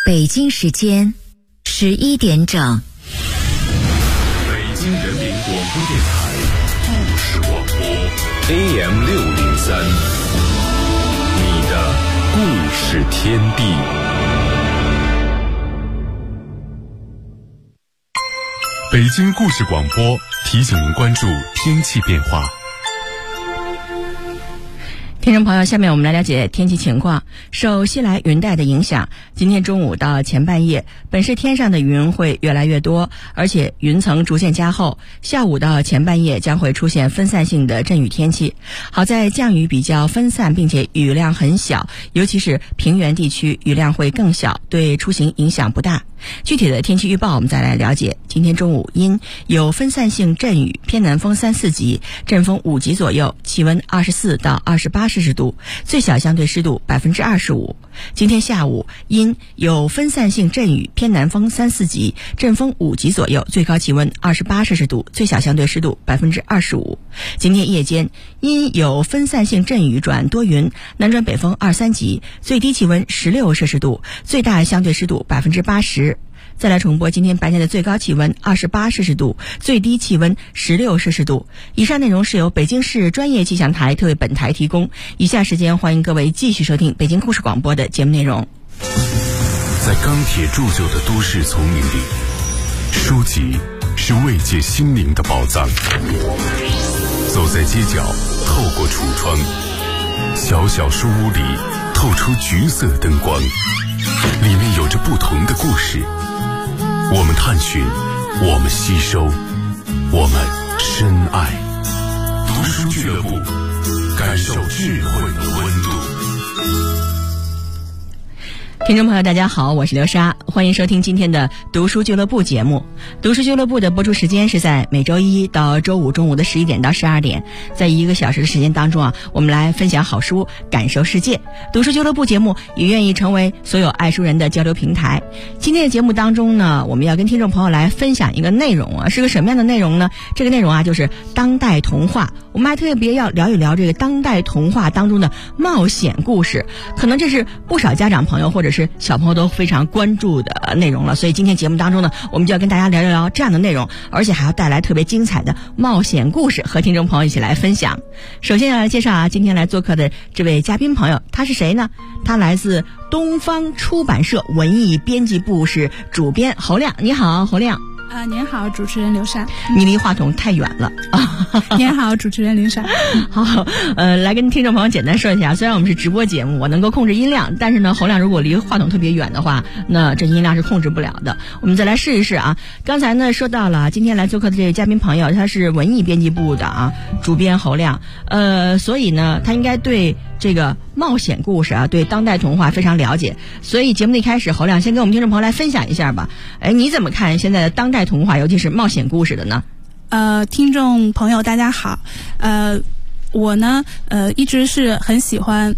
北京时间11点整。 北京人民广播电台故事广播 AM603， 你的故事天地。北京故事广播提醒您关注天气变化。 听众朋友，下面我们来了解天气情况。受西来云带的影响，今天中午到前半夜，本市天上的云会越来越多，而且云层逐渐加厚。下午到前半夜将会出现分散性的阵雨天气。好在降雨比较分散，并且雨量很小，尤其是平原地区雨量会更小，对出行影响不大。具体的天气预报我们再来了解。今天中午阴，有分散性阵雨，偏南风3-4级，阵风5级左右，气温24到28摄氏度，最小相对湿度25%。今天下午阴，有分散性阵雨，偏南风3-4级，阵风5级左右，最高气温28摄氏度，最小相对湿度25%。今天夜间阴，有分散性阵雨转多云，南转北风2-3级，最低气温16摄氏度，最大相对湿度80%。再来重播今天白天的最高气温28摄氏度，最低气温16摄氏度。以上内容是由北京市专业气象台特为本台提供。以下时间欢迎各位继续收听北京故事广播的节目内容。 在钢铁铸就的都市丛林里，书籍是慰藉心灵的宝藏。走在街角，透过橱窗，小小书屋里透出橘色灯光，里面有着不同的故事。我们探寻，我们吸收，我们深爱。读书俱乐部，感受智慧的温度。 听众朋友大家好，我是刘莎，欢迎收听今天的读书俱乐部节目。读书俱乐部的播出时间是在每周一到周五中午的11点到12点，在1个小时的时间当中我们来分享好书，感受世界。读书俱乐部节目也愿意成为所有爱书人的交流平台。今天的节目当中呢，我们要跟听众朋友来分享一个内容是个什么样的内容呢？这个内容就是当代童话。我们还特别要聊一聊这个当代童话当中的冒险故事，可能这是不少家长朋友或者是小朋友都非常关注的内容了。所以今天节目当中呢，我们就要跟大家聊一聊这样的内容，而且还要带来特别精彩的冒险故事和听众朋友一起来分享。首先要来介绍今天来做客的这位嘉宾朋友，他是谁呢？他来自东方出版社文艺编辑部，是主编侯亮。你好，侯亮。 您好，主持人刘莎。 你离话筒太远了。 您好，主持人刘莎。 好，来跟听众朋友简单说一下，虽然我们是直播节目，我能够控制音量，但是呢，侯亮如果离话筒特别远的话，那这音量是控制不了的。我们再来试一试啊。刚才呢说到了今天来做客的这位嘉宾朋友，他是文艺编辑部的主编侯亮，所以呢，他应该对这个冒险故事对当代童话非常了解。所以节目的一开始，侯亮先跟我们听众朋友来分享一下吧。你怎么看现在的当代童话，尤其是冒险故事的呢？ 听众朋友大家好，我呢一直是很喜欢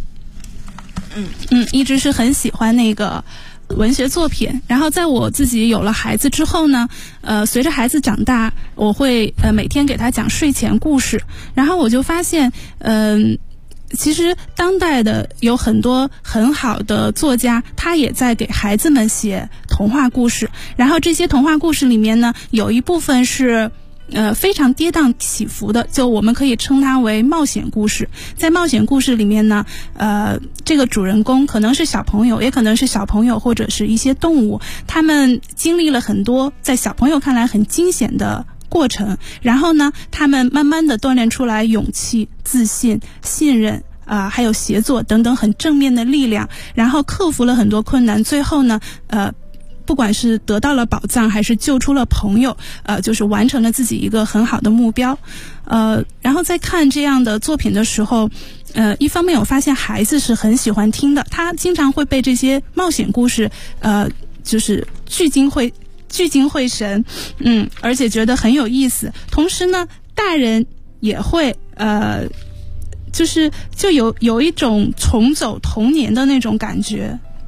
那个文学作品。然后在我自己有了孩子之后呢，随着孩子长大，我会每天给他讲睡前故事。然后我就发现其实当代的有很多很好的作家，他也在给孩子们写童话故事。然后这些童话故事里面呢，有一部分是非常跌宕起伏的，就我们可以称它为冒险故事。在冒险故事里面呢，这个主人公可能是小朋友，也可能是小朋友或者是一些动物，他们经历了很多在小朋友看来很惊险的过程，然后呢，他们慢慢的锻炼出来勇气、自信、信任还有协作等等很正面的力量，然后克服了很多困难，最后呢，不管是得到了宝藏还是救出了朋友，就是完成了自己一个很好的目标。然后在看这样的作品的时候，一方面我发现孩子是很喜欢听的，他经常会被这些冒险故事就是聚精会神，而且觉得很有意思。同时呢，大人也会就有一种重走童年的那种感觉。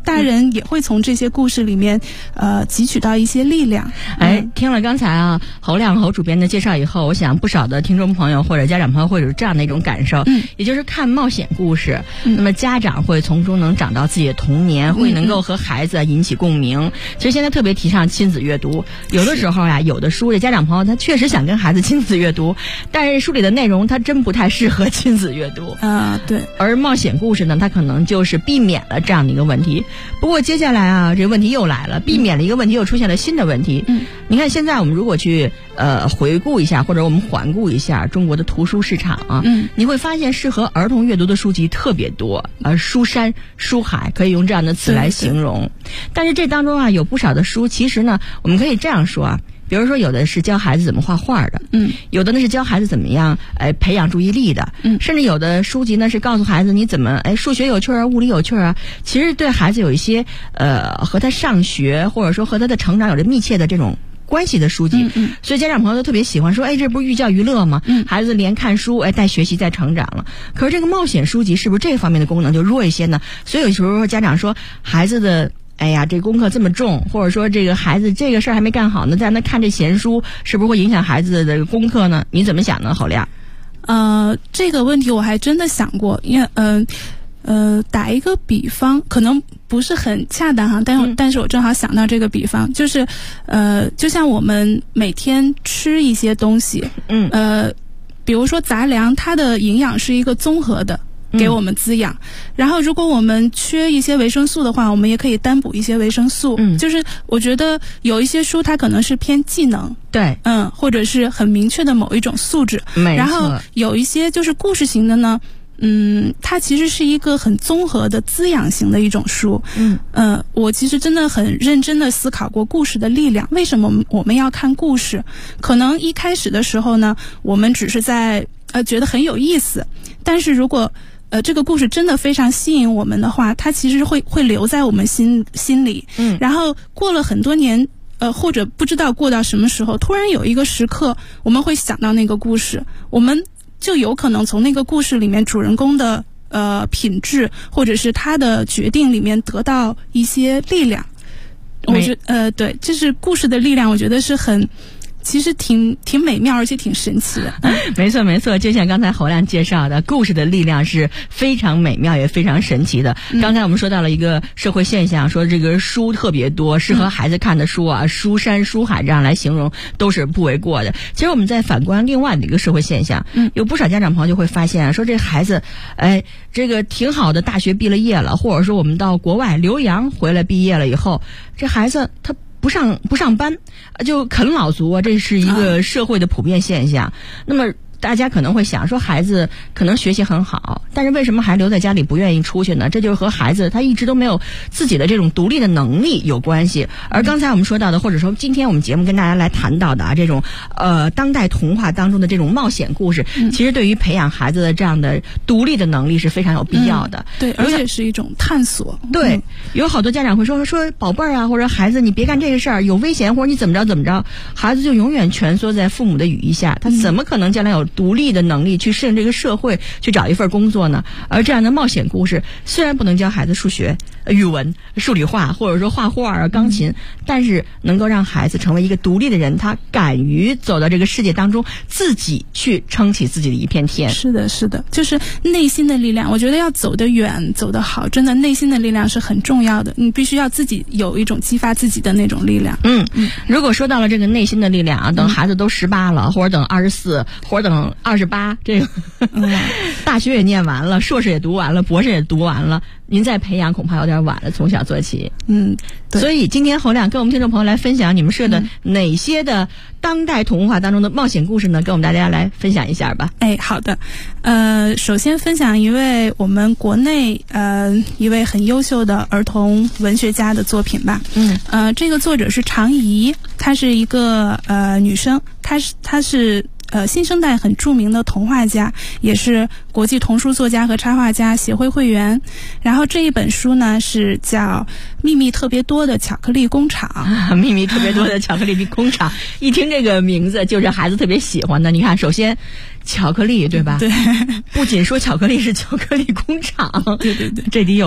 大人也会从这些故事里面汲取到一些力量。 听了刚才侯亮侯主编的介绍以后，我想不少的听众朋友或者家长朋友会有这样的一种感受，也就是看冒险故事，那么家长会从中能长到自己的童年，会能够和孩子引起共鸣。其实现在特别提倡亲子阅读，有的时候呀，有的书的家长朋友他确实想跟孩子亲子阅读，但是书里的内容他真不太适合亲子阅读对。 而冒险故事呢，它可能就是避免了这样的一个问题。不过接下来这个问题又来了，避免了一个问题，又出现了新的问题。你看现在我们如果去回顾一下，或者我们环顾一下中国的图书市场你会发现适合儿童阅读的书籍特别多，书山书海可以用这样的词来形容。但是这当中有不少的书，其实呢，我们可以这样说比如说有的是教孩子怎么画画的，有的呢是教孩子怎么样培养注意力的，甚至有的书籍呢是告诉孩子你怎么数学有趣物理有趣其实对孩子有一些和他上学或者说和他的成长有着密切的这种关系的书籍，所以家长朋友都特别喜欢说这不是寓教于乐吗？孩子连看书带学习带成长了。可是这个冒险书籍是不是这方面的功能就弱一些呢？所以有时候家长说孩子的这功课这么重，或者说这个孩子这个事儿还没干好呢，在那看这闲书，是不是会影响孩子的功课呢？你怎么想呢，侯亮？ 这个问题我还真的想过，因为打一个比方，可能不是很恰当但是我正好想到这个比方，就是就像我们每天吃一些东西，比如说杂粮，它的营养是一个综合的，给我们滋养。然后如果我们缺一些维生素的话，我们也可以单补一些维生素。就是我觉得有一些书它可能是偏技能， 对， 或者是很明确的某一种素质。然后有一些就是故事型的呢，它其实是一个很综合的滋养型的一种书。我其实真的很认真的思考过故事的力量。为什么我们要看故事？可能一开始的时候呢，我们只是在觉得很有意思，但是如果这个故事真的非常吸引我们的话，它其实会留在我们心里。然后过了很多年，或者不知道过到什么时候，突然有一个时刻，我们会想到那个故事，我们就有可能从那个故事里面主人公的品质或者是他的决定里面得到一些力量。我觉得对，这是故事的力量，我觉得是其实挺美妙，而且挺神奇的。 没错，就像刚才侯亮介绍的，故事的力量是非常美妙也非常神奇的。刚才我们说到了一个社会现象，说这个书特别多，适合孩子看的书书山书海这样来形容都是不为过的。其实我们再反观另外的一个社会现象，有不少家长朋友就会发现说这孩子这个挺好的，大学毕了业了，或者说我们到国外留洋回来毕业了以后，这孩子他不上班就啃老族这是一个社会的普遍现象。那么大家可能会想说，孩子可能学习很好，但是为什么还留在家里不愿意出去呢？这就是和孩子他一直都没有自己的这种独立的能力有关系。而刚才我们说到的，或者说今天我们节目跟大家来谈到的这种当代童话当中的这种冒险故事，其实对于培养孩子的这样的独立的能力是非常有必要的。 对，而且是一种探索。 对，有好多家长会说宝贝儿或者孩子你别干这个事儿，有危险，或者你怎么着，孩子就永远蜷缩在父母的羽翼下，他怎么可能将来有独立的能力去适应这个社会，去找一份工作呢？而这样的冒险故事虽然不能教孩子数学、语文、数理化，或者说画画钢琴，但是能够让孩子成为一个独立的人，他敢于走到这个世界当中，自己去撑起自己的一片天。 是的，就是内心的力量。我觉得要走得远走得好，真的内心的力量是很重要的，你必须要自己有一种激发自己的那种力量。 如果说到了这个内心的力量等孩子都18了，或者等24，或者等28，这个大学也念完了，硕士也读完了，博士也读完了，您再培养恐怕有点晚了，从小做起。 对。 所以今天侯亮跟我们听众朋友来分享你们设的哪些的当代童话当中的冒险故事呢？跟我们大家来分享一下吧。 好的。首先分享一位我们国内一位很优秀的儿童文学家的作品吧。这个作者是常怡，她是一个女生，她是新生代很著名的童话家，也是国际童书作家和插画家协会会员。然后这一本书呢是叫秘密特别多的巧克力工厂。 秘密特别多的巧克力工厂，一听这个名字就是孩子特别喜欢的。你看，首先巧克力对吧？ 对， 不仅说巧克力是巧克力工厂， 对， 这得有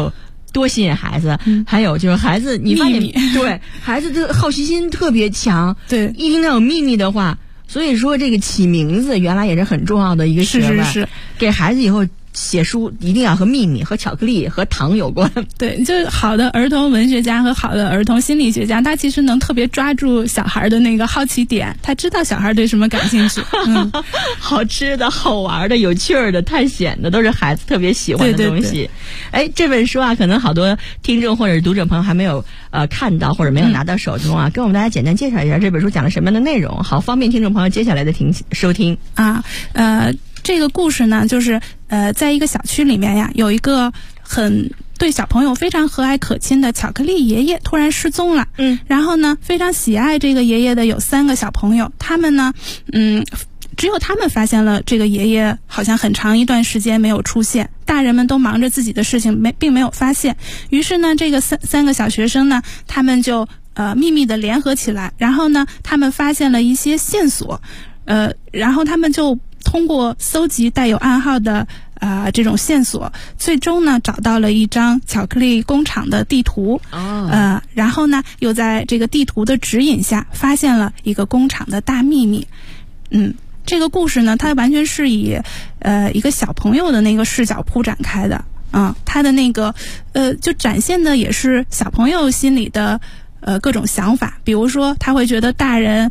多吸引孩子。还有就是孩子，你发现对孩子的好奇心特别强， 对， 一听到有秘密的话，所以说这个起名字原来也是很重要的一个学问。 是给孩子以后写书一定要和秘密、和巧克力、和糖有关。 对，就是好的儿童文学家和好的儿童心理学家，他其实能特别抓住小孩的那个好奇点，他知道小孩对什么感兴趣。 好吃的、好玩的、有趣的、探险的，都是孩子特别喜欢的东西。对，这本书啊，可能好多听众或者读者朋友还没有看到或者没有拿到手中啊，跟我们大家简单介绍一下这本书讲了什么样的内容，好方便听众朋友接下来的收听啊。这个故事呢，就是在一个小区里面呀，有一个很对小朋友非常和蔼可亲的巧克力爷爷突然失踪了。然后呢，非常喜爱这个爷爷的有3个小朋友，他们呢，只有他们发现了这个爷爷好像很长一段时间没有出现，大人们都忙着自己的事情，并没有发现。于是呢，这个三个小学生呢，他们就秘密的联合起来，然后呢，他们发现了一些线索，然后他们就通过搜集带有暗号的这种线索，最终呢找到了一张巧克力工厂的地图。然后呢又在这个地图的指引下发现了一个工厂的大秘密。这个故事呢，它完全是以一个小朋友的那个视角铺展开的。他的那个就展现的也是小朋友心里的各种想法，比如说他会觉得大人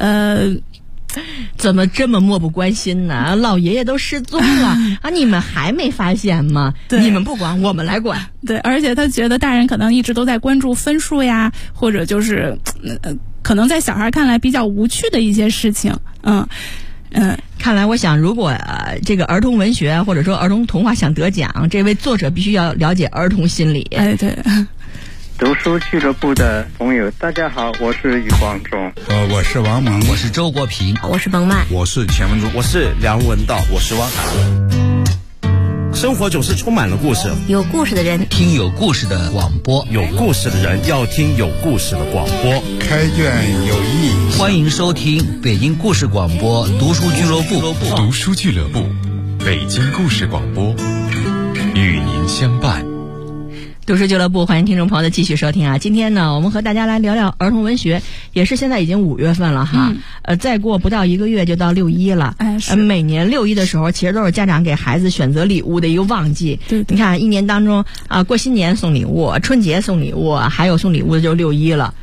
怎么这么漠不关心呢？老爷爷都失踪了啊！你们还没发现吗？你们不管，我们来管。 对，而且他觉得大人可能一直都在关注分数呀，或者就是可能在小孩看来比较无趣的一些事情。 看来我想，如果这个儿童文学或者说儿童童话想得奖，这位作者必须要了解儿童心理。 对。 读书俱乐部的朋友，大家好，我是余广仲。 我是王蒙， 我是周国平， 我是彭曼， 我是钱文忠， 我是梁文道，我是汪涵。生活总是充满了故事， 有故事的人听有故事的广播， 有故事的人要听有故事的广播。 开卷有益， 欢迎收听北京故事广播读书俱乐部。 读书俱乐部，北京故事广播，与您相伴。 读书俱乐部，欢迎听众朋友的继续收听啊！今天呢，我们和大家来聊聊儿童文学，也是现在已经5月份了哈。再过不到1个月就到6·1了。每年6·1的时候，其实都是家长给孩子选择礼物的一个旺季。 对， 你看一年当中啊，过新年送礼物，春节送礼物，还有送礼物的就是6·1了。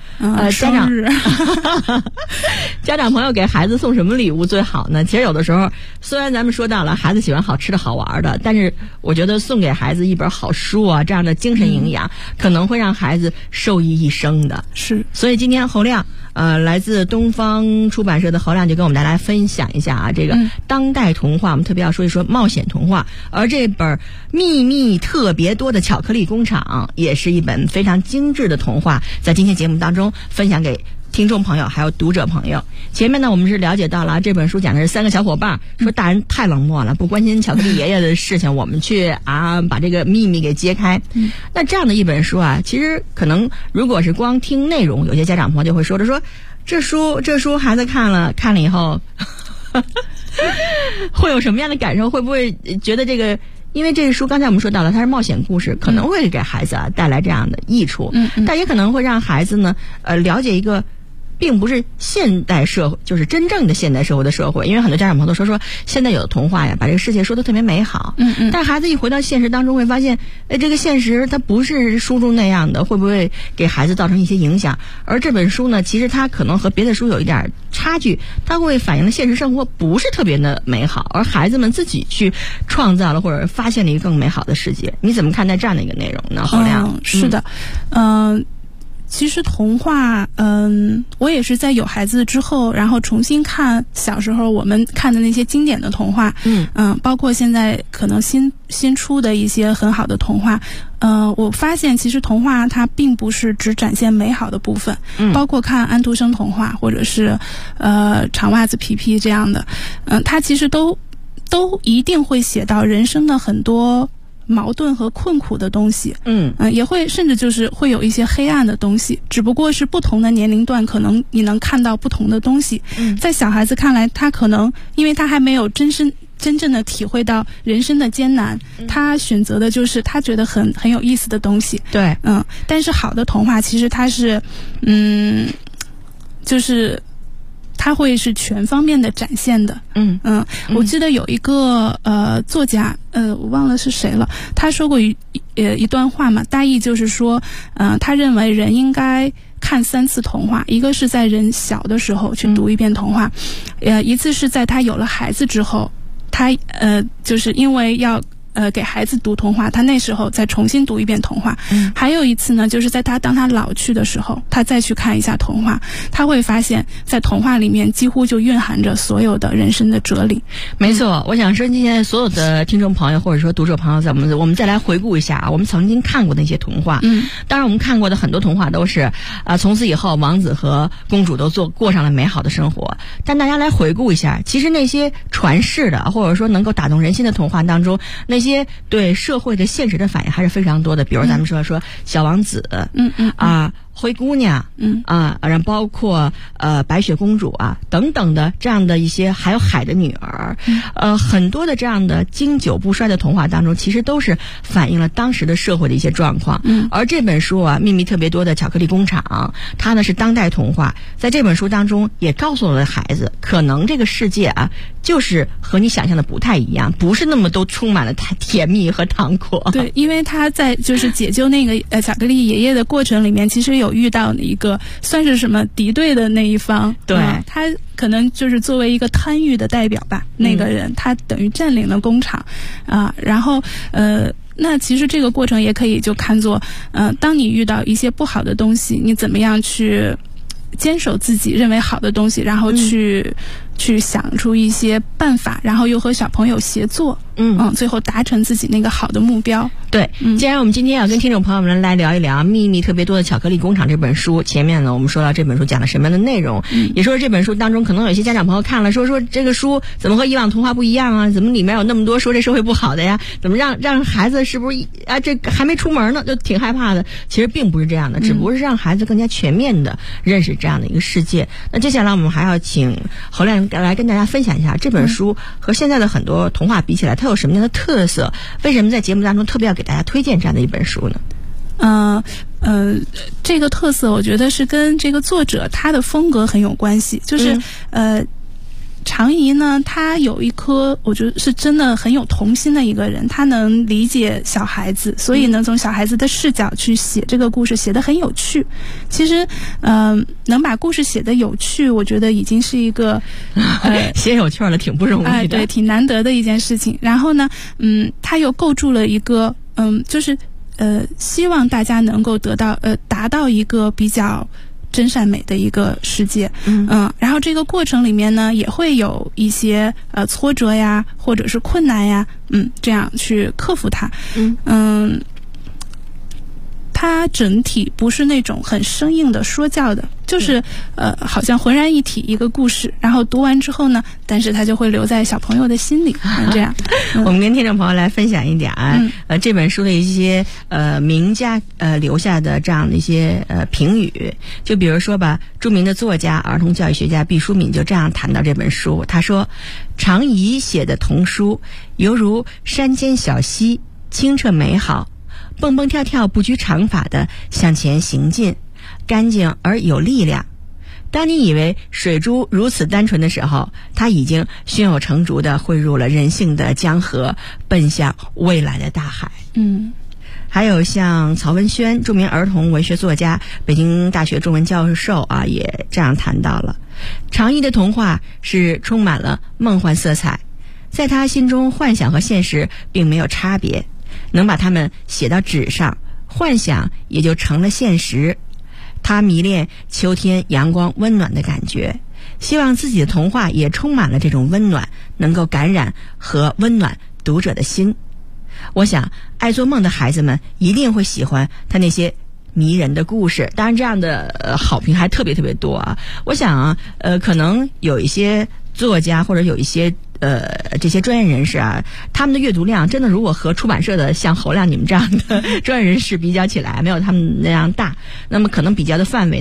家长朋友给孩子送什么礼物最好呢？其实有的时候，虽然咱们说到了孩子喜欢好吃的好玩的，但是我觉得送给孩子一本好书啊，这样的精神营养可能会让孩子受益一生的。 是， 所以今天侯亮来自东方出版社的侯亮就跟我们大家分享一下啊，这个当代童话，我们特别要说一说冒险童话。而这本秘密特别多的巧克力工厂也是一本非常精致的童话，在今天节目当中分享给听众朋友还有读者朋友。前面呢我们是了解到了这本书讲的是3个小伙伴说大人太冷漠了，不关心巧克力爷爷的事情，我们去把这个秘密给揭开。那这样的一本书啊，其实可能如果是光听内容，有些家长朋友就会说这书孩子看了以后会有什么样的感受？会不会觉得这个，因为这个书刚才我们说到了它是冒险故事，可能会给孩子带来这样的益处，但也可能会让孩子呢了解一个并不是现代社会，就是真正的现代社会的社会。因为很多家长朋友都说现在有的童话呀把这个世界说得特别美好，但孩子一回到现实当中会发现这个现实它不是书中那样的，会不会给孩子造成一些影响？而这本书呢，其实它可能和别的书有一点差距，它会反映的现实生活不是特别的美好，而孩子们自己去创造了或者发现了一个更美好的世界。你怎么看待这样的一个内容呢？侯亮？ 是的，其实童话，我也是在有孩子之后，然后重新看小时候我们看的那些经典的童话，包括现在可能新出的一些很好的童话，我发现其实童话它并不是只展现美好的部分，包括看安徒生童话或者是长袜子皮皮这样的，它其实都一定会写到人生的很多矛盾和困苦的东西，也会甚至就是会有一些黑暗的东西，只不过是不同的年龄段可能你能看到不同的东西。在小孩子看来，他可能因为他还没有真真正的体会到人生的艰难，他选择的就是他觉得很有意思的东西。 对， 但是好的童话其实它是，就是它会是全方面的展现的。我记得有一个作家，我忘了是谁了，他说过一段话嘛，大意就是说，他认为人应该看3次童话，一个是在人小的时候去读一遍童话，一次是在他有了孩子之后，他就是因为要给孩子读童话，他那时候再重新读一遍童话。还有一次呢，就是在当他老去的时候，他再去看一下童话，他会发现在童话里面几乎就蕴含着所有的人生的哲理。 没错，我想说今天所有的听众朋友或者说读者朋友，我们再来回顾一下我们曾经看过那些童话。当然我们看过的很多童话都是从此以后王子和公主都过上了美好的生活，但大家来回顾一下，其实那些传世的或者说能够打动人心的童话当中，那些对社会的现实的反应还是非常多的。比如咱们说小王子，灰姑娘，然后包括白雪公主啊等等的这样的一些，还有海的女儿，很多的这样的经久不衰的童话当中，其实都是反映了当时的社会的一些状况。而这本书啊，秘密特别多的巧克力工厂，它呢是当代童话，在这本书当中也告诉了孩子，可能这个世界啊，就是和你想象的不太一样，不是那么都充满了甜蜜和糖果。 对，因为他在就是解救那个巧克力爷爷的过程里面，其实有遇到一个算是什么敌对的那一方。 对， 他可能就是作为一个贪欲的代表吧，那个人他等于占领了工厂然后那其实这个过程也可以就看作当你遇到一些不好的东西，你怎么样去坚守自己认为好的东西，然后去想出一些办法，然后又和小朋友协作，最后达成自己那个好的目标。 对，既然我们今天要跟听众朋友们来聊一聊《秘密特别多的巧克力工厂》这本书，前面呢我们说到这本书讲了什么样的内容，也说这本书当中可能有些家长朋友看了说这个书怎么和以往童话不一样啊？怎么里面有那么多说这社会不好的呀？怎么让孩子是不是这还没出门呢就挺害怕的？其实并不是这样的，只不过是让孩子更加全面的认识这样的一个世界。那接下来我们还要请侯亮来跟大家分享一下这本书和现在的很多童话比起来，它有什么样的特色？为什么在节目当中特别要给大家推荐这样的一本书呢？ 这个特色我觉得是跟这个作者他的风格很有关系，就是常怡呢，他有一颗我觉得是真的很有童心的一个人，他能理解小孩子，所以呢从小孩子的视角去写这个故事，写得很有趣。其实能把故事写得有趣，我觉得已经是一个写有趣了挺不容易的， 对，挺难得的一件事情。然后呢他又构筑了一个就是希望大家能够达到一个比较真善美的一个世界。然后这个过程里面呢也会有一些挫折呀或者是困难呀，这样去克服它。它整体不是那种很生硬的说教的，就是好像浑然一体一个故事，然后读完之后呢，但是它就会留在小朋友的心里，这样。 我们跟听众朋友来分享一点这本书的一些名家留下的这样的一些评语。就比如说吧，著名的作家、儿童教育学家毕淑敏就这样谈到这本书，他说：常怡写的童书犹如山间小溪，清澈美好，蹦蹦跳跳不拘常法地向前行进，干净而有力量。当你以为水珠如此单纯的时候，它已经胸有成竹地汇入了人性的江河，奔向未来的大海。还有像曹文轩，著名儿童文学作家，北京大学中文教授也这样谈到了，常怡的童话是充满了梦幻色彩，在他心中幻想和现实并没有差别，能把它们写到纸上，幻想也就成了现实。他迷恋秋天阳光温暖的感觉，希望自己的童话也充满了这种温暖，能够感染和温暖读者的心。我想爱做梦的孩子们一定会喜欢他那些迷人的故事。当然这样的好评还特别特别多啊。我想可能有一些作家或者有一些这些专业人士他们的阅读量真的如果和出版社的像侯亮你们这样的专业人士比较起来，没有他们那样大，那么可能比较的范围呢也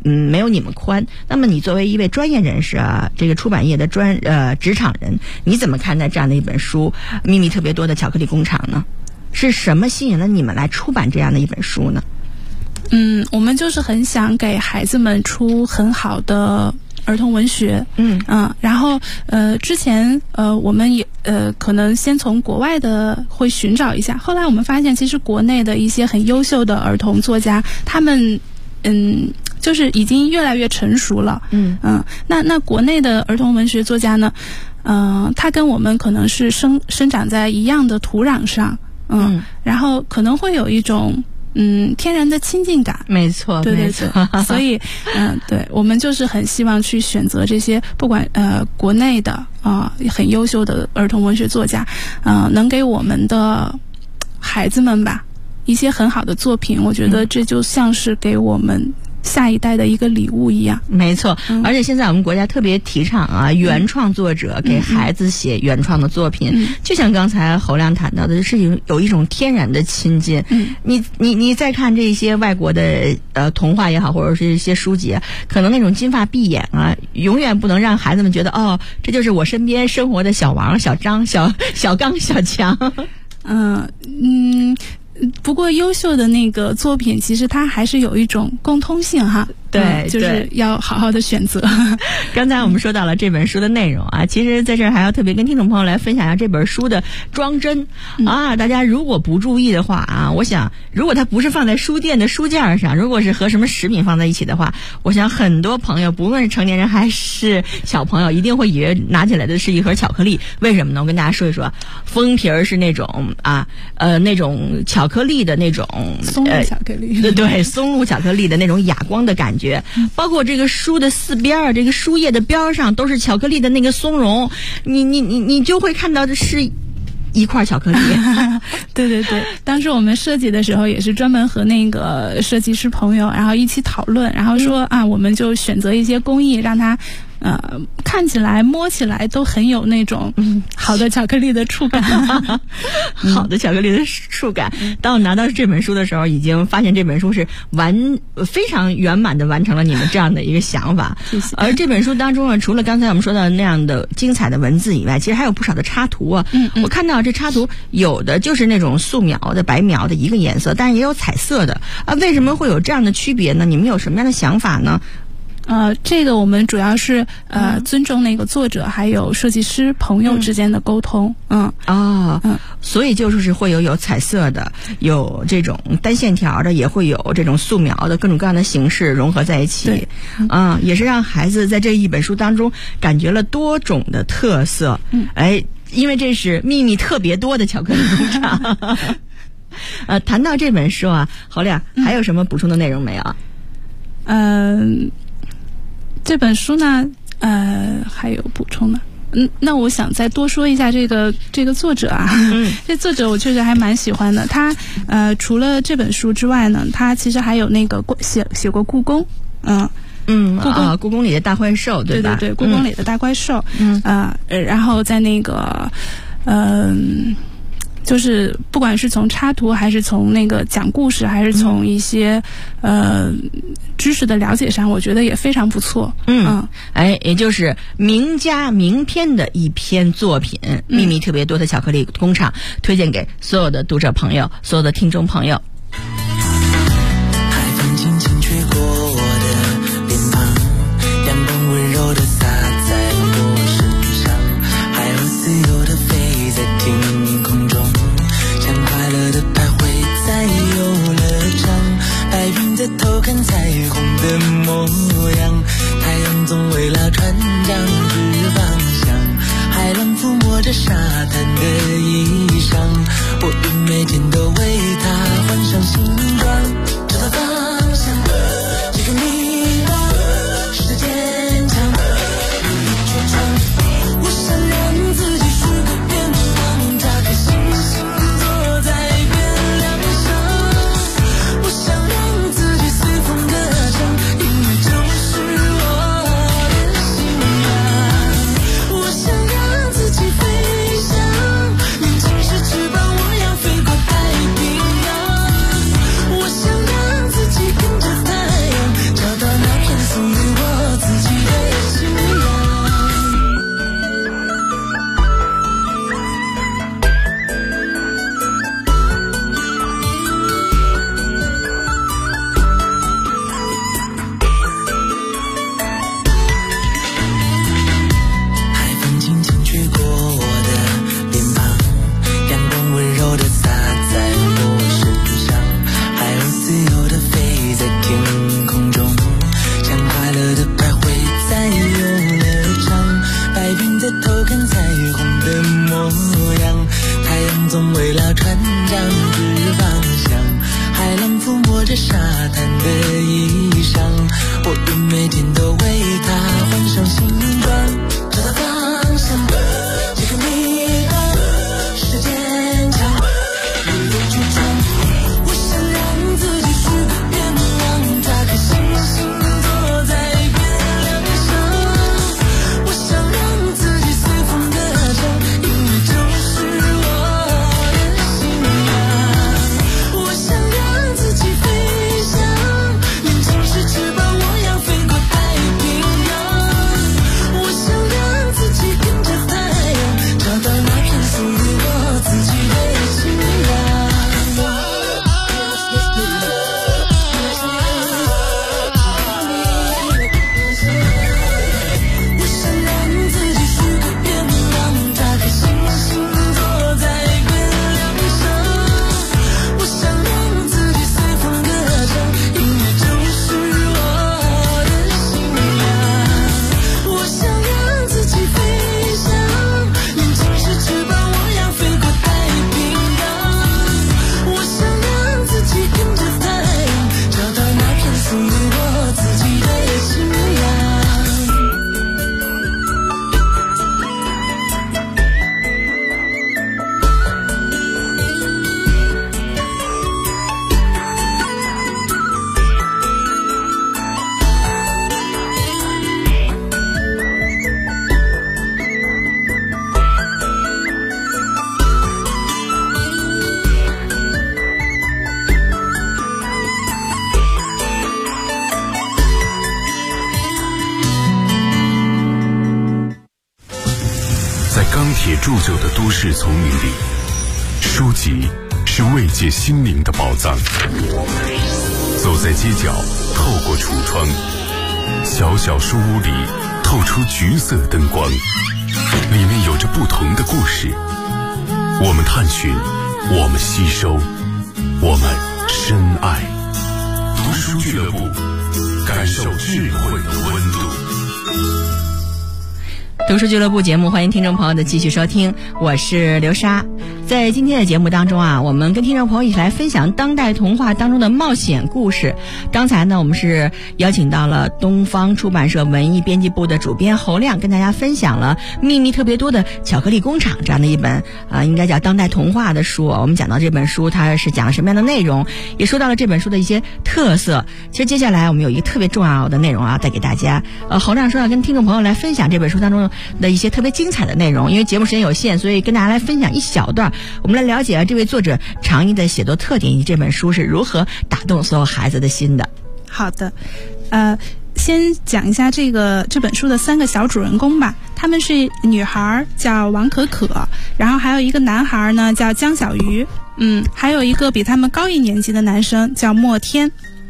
没有你们宽。那么你作为一位专业人士啊，这个出版业的职场人，你怎么看待这样的一本书《秘密特别多的巧克力工厂》呢？是什么吸引了你们来出版这样的一本书呢？ 我们就是很想给孩子们出很好的儿童文学，然后之前我们也可能先从国外的会寻找一下，后来我们发现其实国内的一些很优秀的儿童作家，他们就是已经越来越成熟了，那国内的儿童文学作家呢，他跟我们可能是生长在一样的土壤上，然后可能会有一种天然的亲近感。 没错， 对对对，所以对，我们就是很希望去选择这些不管国内的很优秀的儿童文学作家，能给我们的孩子们吧一些很好的作品，我觉得这就像是给我们下一代的一个礼物一样。 没错，而且现在我们国家特别提倡啊，原创作者给孩子写原创的作品，就像刚才侯亮谈到的，是有一种天然的亲近。你再看这些外国的童话也好，或者是一些书籍，可能那种金发碧眼啊，永远不能让孩子们觉得这就是我身边生活的小王、小张、小刚、小强。 不过优秀的那个作品其实它还是有一种共通性哈， 对， 就是要好好的选择。 刚才我们说到了这本书的内容啊，其实在这儿还要特别跟听众朋友来分享一下这本书的装帧啊。大家如果不注意的话啊，我想如果它不是放在书店的书架上，如果是和什么食品放在一起的话，我想很多朋友不论是成年人还是小朋友，一定会以为拿起来的是一盒巧克力。为什么呢？我跟大家说一说，封皮儿是那种那种巧克力的那种松露巧克力， 对，松露巧克力的那种哑光的感觉，包括这个书的四边，这个书页的边上都是巧克力的那个松茸，你就会看到的是一块巧克力。 对对对，当时我们设计的时候也是专门和那个设计师朋友然后一起讨论，然后说我们就选择一些工艺让它看起来摸起来都很有那种好的巧克力的触感。 好的巧克力的触感。当我拿到这本书的时候，已经发现这本书是非常圆满的完成了你们这样的一个想法。 谢谢。 而这本书当中除了刚才我们说到那样的精彩的文字以外，其实还有不少的插图啊。我看到这插图有的就是那种素描的白描的一个颜色，但是也有彩色的为什么会有这样的区别呢？你们有什么样的想法呢？ 这个我们主要是尊重那个作者还有设计师朋友之间的沟通。 所以就是会有彩色的，有这种单线条的，也会有这种素描的，各种各样的形式融合在一起。也是让孩子在这一本书当中感觉了多种的特色。因为这是秘密特别多的巧克力工厂。谈到这本书啊，侯亮还有什么补充的内容没有？ 这本书呢，还有补充的。那我想再多说一下这个作者啊。这作者我确实还蛮喜欢的。他除了这本书之外呢，他其实还有那个写过故宫。故宫里的大怪兽，对吧？ 对对对，故宫里的大怪兽。然后在那个就是不管是从插图还是从那个讲故事还是从一些知识的了解上，我觉得也非常不错。也就是名家名篇的一篇作品，秘密特别多的巧克力工厂，推荐给所有的读者朋友，所有的听众朋友。 海风轻轻吹过我的脸庞，阳光温柔地洒在我身上，海鸥自由地飞在天空中，像快乐的徘徊在游乐场，白云在偷看彩虹的模样，太阳总为了船长指方向，海浪抚摸着沙滩的衣裳，我用每天都为它换上新装，找到方向，这个迷茫是坚强，努力去闯，我想让自己是个愿望，打开星星坐在月亮上，我想让自己随风歌唱，因为就是我的信仰，我想让自己飞翔，年轻时翅膀我要飞过太平洋，我想抚摸着沙滩的衣裳，我愿每天都为他换上新装，找到方向，这个迷航是坚强，一路去闯。我想让自己去变亮，打开星星坐在月亮上，我想让自己随风歌唱，音乐就是我的信仰。我想让自己飞翔，连城市翅膀我要飞过太平洋。我想让自己跟着太阳，找到那片属于我自己的信仰。我想让自己去变亮，打开星星坐在月亮上，我想让自己随风歌唱，音乐就是我的信仰。我想让自己飞翔，连城市翅膀我要飞过太平洋。我想让自己跟着太阳，找到那片属于我自己的信仰。 在钢铁铸就的都市丛林里，书籍是慰藉心灵的宝藏。走在街角，透过橱窗，小小书屋里透出橘色灯光，里面有着不同的故事。我们探寻，我们吸收，我们深爱。读书俱乐部，感受智慧的温度。 读书俱乐部节目，欢迎听众朋友的继续收听，我是刘莎。在今天的节目当中啊，我们跟听众朋友一起来分享当代童话当中的冒险故事。刚才呢，我们是邀请到了东方出版社文艺编辑部的主编侯亮，跟大家分享了秘密特别多的巧克力工厂这样的一本应该叫当代童话的书。我们讲到这本书它是讲什么样的内容，也说到了这本书的一些特色。其实接下来我们有一个特别重要的内容啊，带给大家。侯亮说要跟听众朋友来分享这本书当中的一些特别精彩的内容，因为节目时间有限，所以跟大家来分享一小段，我们来了解这位作者常毅的写作特点以及这本书是如何打动所有孩子的心的。 好的，先讲一下这本书的3个小主人公吧。他们是女孩叫王可可，然后还有一个男孩呢叫江小鱼，还有一个比他们高1年级的男生叫莫天。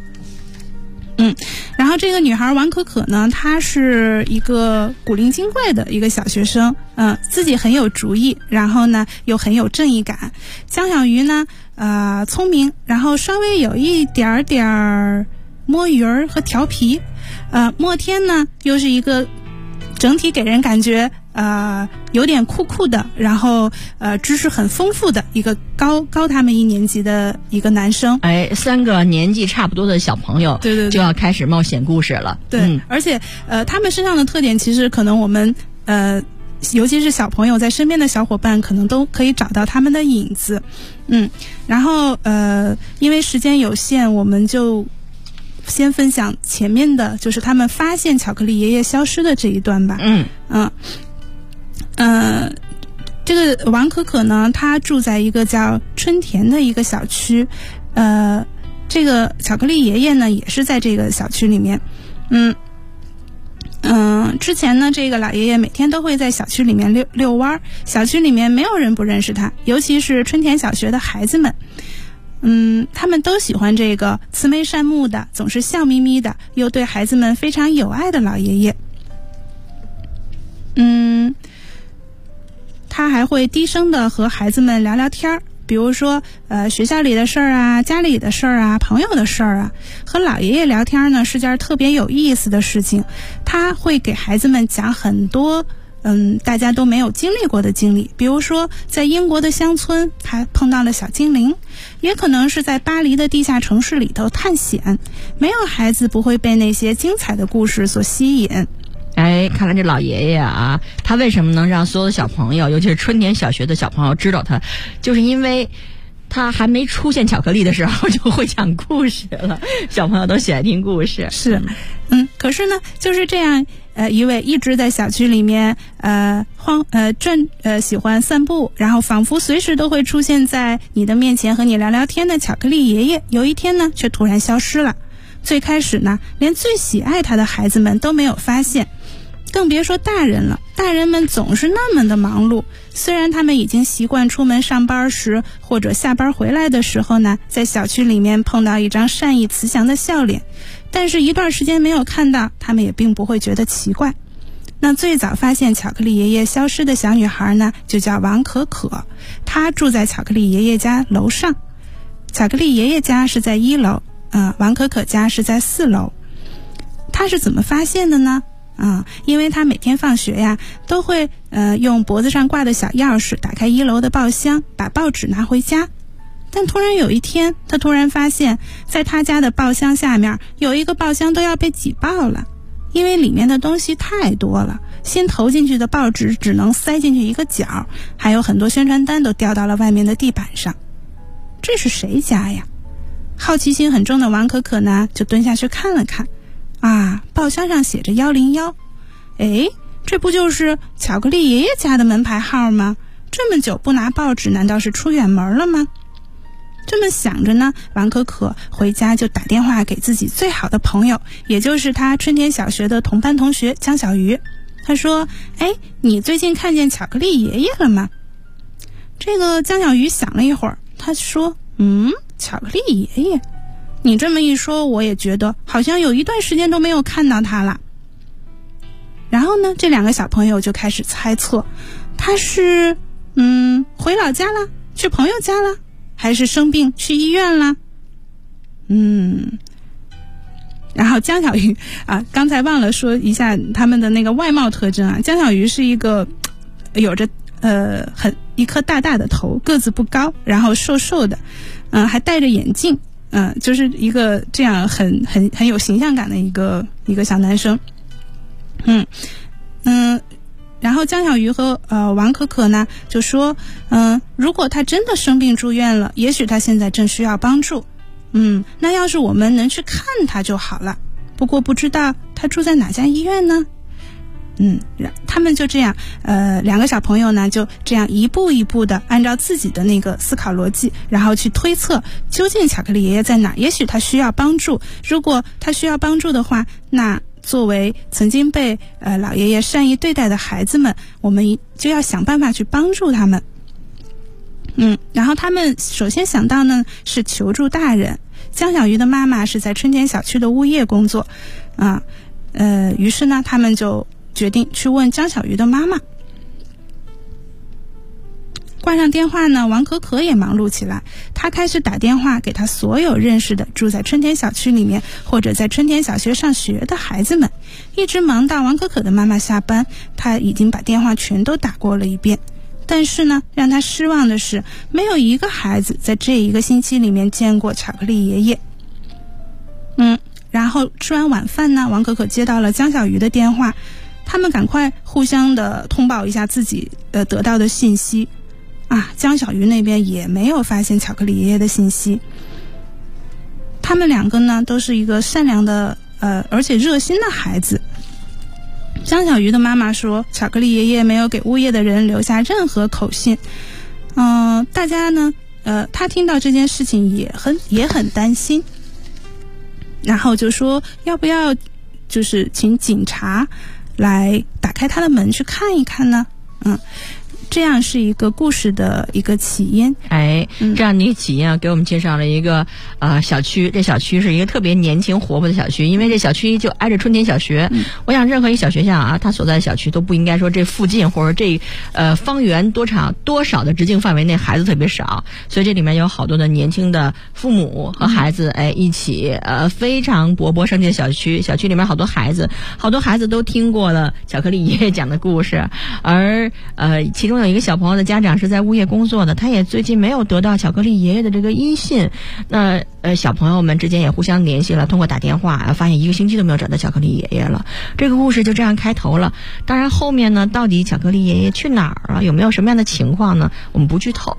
然后这个女孩王可可呢，她是一个古灵精怪的一个小学生，自己很有主意，然后呢又很有正义感。江小鱼呢，聪明，然后稍微有一点点摸鱼儿和调皮。莫天呢又是一个整体给人感觉有点酷酷的，然后知识很丰富的一个高他们1年级的一个男生。 3个年纪差不多的小朋友，对，就要开始冒险故事了。 对，而且他们身上的特点，其实可能我们尤其是小朋友在身边的小伙伴，可能都可以找到他们的影子。然后因为时间有限，我们就先分享前面的，就是他们发现巧克力爷爷消失的这一段吧。这个王可可呢，她住在一个叫春田的一个小区，这个巧克力爷爷呢也是在这个小区里面。之前呢，这个老爷爷每天都会在小区里面遛弯，小区里面没有人不认识他，尤其是春田小学的孩子们。他们都喜欢这个慈眉善目的，总是笑眯眯的，又对孩子们非常有爱的老爷爷。他还会低声的和孩子们聊聊天，比如说学校里的事儿啊，家里的事儿啊，朋友的事儿啊。和老爷爷聊天呢是件特别有意思的事情，他会给孩子们讲很多大家都没有经历过的经历，比如说在英国的乡村他碰到了小精灵，也可能是在巴黎的地下城市里头探险。没有孩子不会被那些精彩的故事所吸引。 哎，看来这老爷爷啊，他为什么能让所有的小朋友，尤其是春田小学的小朋友知道他，就是因为他还没出现巧克力的时候就会讲故事了，小朋友都喜欢听故事。 是，可是呢，就是这样，一位一直在小区里面喜欢散步，然后仿佛随时都会出现在你的面前和你聊聊天的巧克力爷爷，有一天呢，却突然消失了。最开始呢，连最喜爱他的孩子们都没有发现，更别说大人了。大人们总是那么的忙碌，虽然他们已经习惯出门上班时或者下班回来的时候呢，在小区里面碰到一张善意慈祥的笑脸，但是一段时间没有看到，他们也并不会觉得奇怪。那最早发现巧克力爷爷消失的小女孩呢，就叫王可可，她住在巧克力爷爷家楼上。巧克力爷爷家是在1楼，王可可家是在4楼。她是怎么发现的呢？因为他每天放学呀，都会用脖子上挂的小钥匙打开1楼的报箱，把报纸拿回家。但突然有一天，他突然发现，在他家的报箱下面有一个报箱都要被挤爆了，因为里面的东西太多了，新投进去的报纸只能塞进去一个角，还有很多宣传单都掉到了外面的地板上。这是谁家呀？好奇心很重的王可可呢，就蹲下去看了看。报箱上写着101，这不就是巧克力爷爷家的门牌号吗？这么久不拿报纸，难道是出远门了吗？这么想着呢，王可可回家就打电话给自己最好的朋友，也就是他春天小学的同班同学江小鱼。他说：你最近看见巧克力爷爷了吗？这个江小鱼想了一会儿，他说：巧克力爷爷，你这么一说，我也觉得好像有一段时间都没有看到他了。然后呢，这2个小朋友就开始猜测，他是回老家了，去朋友家了，还是生病去医院了？然后江小鱼刚才忘了说一下他们的那个外貌特征江小鱼是一个有着一颗大大的头，个子不高，然后瘦瘦的，还戴着眼镜。就是一个这样很有形象感的一个小男生。然后江小鱼和王可可呢就说，如果他真的生病住院了，也许他现在正需要帮助。那要是我们能去看他就好了。不过不知道他住在哪家医院呢？他们就这样2个小朋友呢就这样一步一步的按照自己的那个思考逻辑，然后去推测究竟巧克力爷爷在哪，也许他需要帮助。如果他需要帮助的话，那作为曾经被老爷爷善意对待的孩子们，我们就要想办法去帮助他们。然后他们首先想到呢是求助大人。江小鱼的妈妈是在春田小区的物业工作于是呢他们就决定去问江小鱼的妈妈。挂上电话呢，王可可也忙碌起来，她开始打电话给她所有认识的住在春田小区里面或者在春田小学上学的孩子们，一直忙到王可可的妈妈下班，她已经把电话全都打过了一遍。但是呢，让她失望的是，没有一个孩子在这一个星期里面见过巧克力爷爷。然后吃完晚饭呢，王可可接到了江小鱼的电话，他们赶快互相的通报一下自己得到的信息。江小鱼那边也没有发现巧克力爷爷的信息。他们2个呢都是一个善良的而且热心的孩子。江小鱼的妈妈说，巧克力爷爷没有给物业的人留下任何口信。大家呢他听到这件事情也很担心，然后就说要不要就是请警察来打开他的门去看一看呢？ 这样是一个故事的一个起因。 这样的一个起因啊，给我们介绍了一个小区。这小区是一个特别年轻活泼的小区，因为这小区就挨着春田小学。我想任何一小学校啊，它所在的小区都不应该说这附近或者这方圆多少的直径范围内孩子特别少，所以这里面有好多的年轻的父母和孩子一起非常勃勃生机的小区里面好多孩子都听过了巧克力爷爷讲的故事，而其中有一个小朋友的家长是在物业工作的，他也最近没有得到巧克力爷爷的这个音信。那小朋友们之间也互相联系了，通过打电话发现1个星期都没有找到巧克力爷爷了。这个故事就这样开头了。当然后面呢，到底巧克力爷爷去哪儿了，有没有什么样的情况呢，我们不剧透。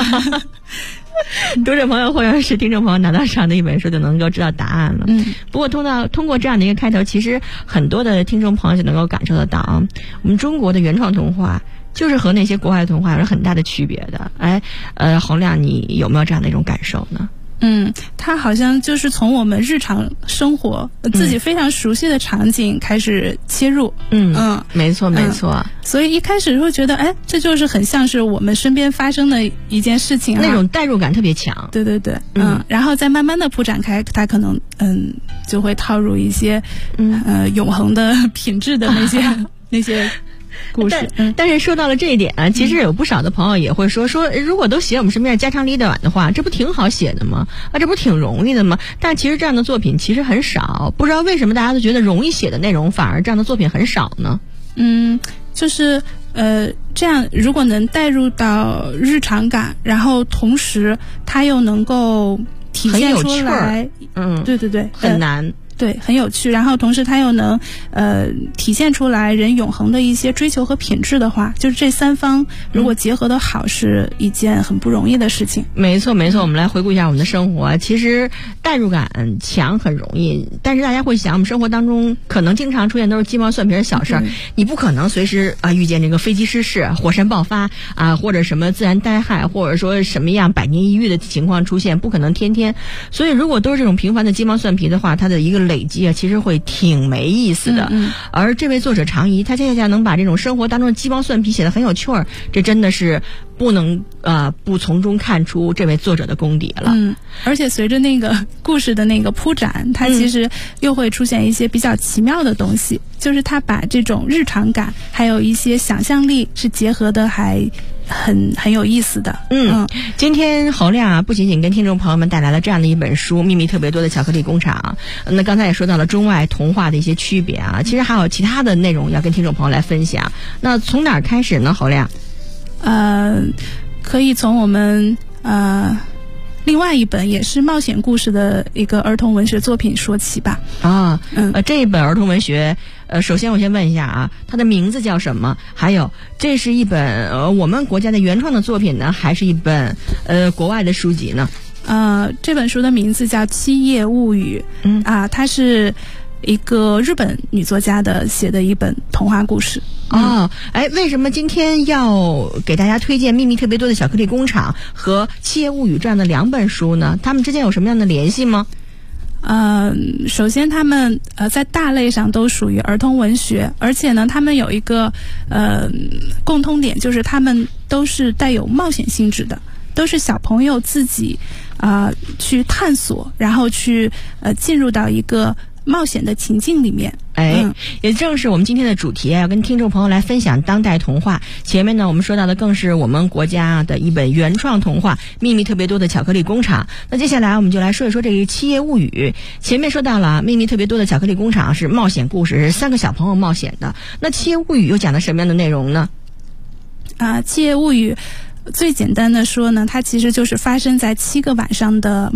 读者朋友或者是听众朋友拿到这样的一本书就能够知道答案了。不过通过这样的一个开头，其实很多的听众朋友就能够感受得到啊，我们中国的原创童话就是和那些国外的童话有着很大的区别的。洪亮，你有没有这样的一种感受呢？ 它好像就是从我们日常生活自己非常熟悉的场景开始切入。 没错。 所以一开始会觉得，这就是很像是我们身边发生的一件事情， 那种代入感特别强。 对，然后再慢慢的铺展开，它可能就会套入一些永恒的品质的那些故事。 但是说到了这一点啊，其实有不少的朋友也会说，如果都写我们身边的家长里短的话，这不挺好写的吗？这不挺容易的吗？但其实这样的作品其实很少，不知道为什么大家都觉得容易写的内容反而这样的作品很少呢？ 就是这样，如果能带入到日常感，然后同时它又能够体现出来，对， 很难。 对，很有趣，然后同时它又能体现出来人永恒的一些追求和品质的话，就是这三方如果结合的好，是一件很不容易的事情。 没错，我们来回顾一下我们的生活。其实代入感强很容易，但是大家会想，我们生活当中可能经常出现都是鸡毛蒜皮的小事儿，你不可能随时遇见这个飞机失事、火山爆发或者什么自然灾害，或者说什么样百年一遇的情况出现，不可能天天。所以如果都是这种平凡的鸡毛蒜皮的话，它的一个累积其实会挺没意思的。而这位作者常怡，他恰恰能把这种生活当中的鸡毛蒜皮写得很有趣儿，这真的是不能不从中看出这位作者的功底了。 而且随着那个故事的那个铺展，它其实又会出现一些比较奇妙的东西，就是他把这种日常感还有一些想象力是结合的，还很有意思的。 今天洪亮不仅仅跟听众朋友们带来了这样的一本书《秘密特别多的巧克力工厂》，那刚才也说到了中外童话的一些区别其实还有其他的内容要跟听众朋友来分享。那从哪儿开始呢，洪亮？ 可以从我们另外一本也是冒险故事的一个儿童文学作品说起吧。 这一本儿童文学，首先我先问一下它的名字叫什么？还有，这是一本我们国家的原创的作品呢，还是一本国外的书籍呢？ 这本书的名字叫《七叶物语》。它是一个日本女作家写的一本童话故事。 为什么今天要给大家推荐《秘密特别多的巧克力工厂》和《七叶物语》这样的2本书呢？它们之间有什么样的联系吗？ 首先他们在大类上都属于儿童文学，而且呢他们有一个共通点，就是他们都是带有冒险性质的，都是小朋友自己去探索，然后去进入到一个冒险的情境里面。 也正是我们今天的主题，要跟听众朋友来分享当代童话。前面呢我们说到的更是我们国家的一本原创童话《秘密特别多的巧克力工厂》。那接下来我们就来说一说这个《七叶物语》。前面说到了《秘密特别多的巧克力工厂》是冒险故事，是3个小朋友冒险的。那《七叶物语》又讲的什么样的内容呢？ 《七叶物语》最简单的说呢，它其实就是发生在7个晚上的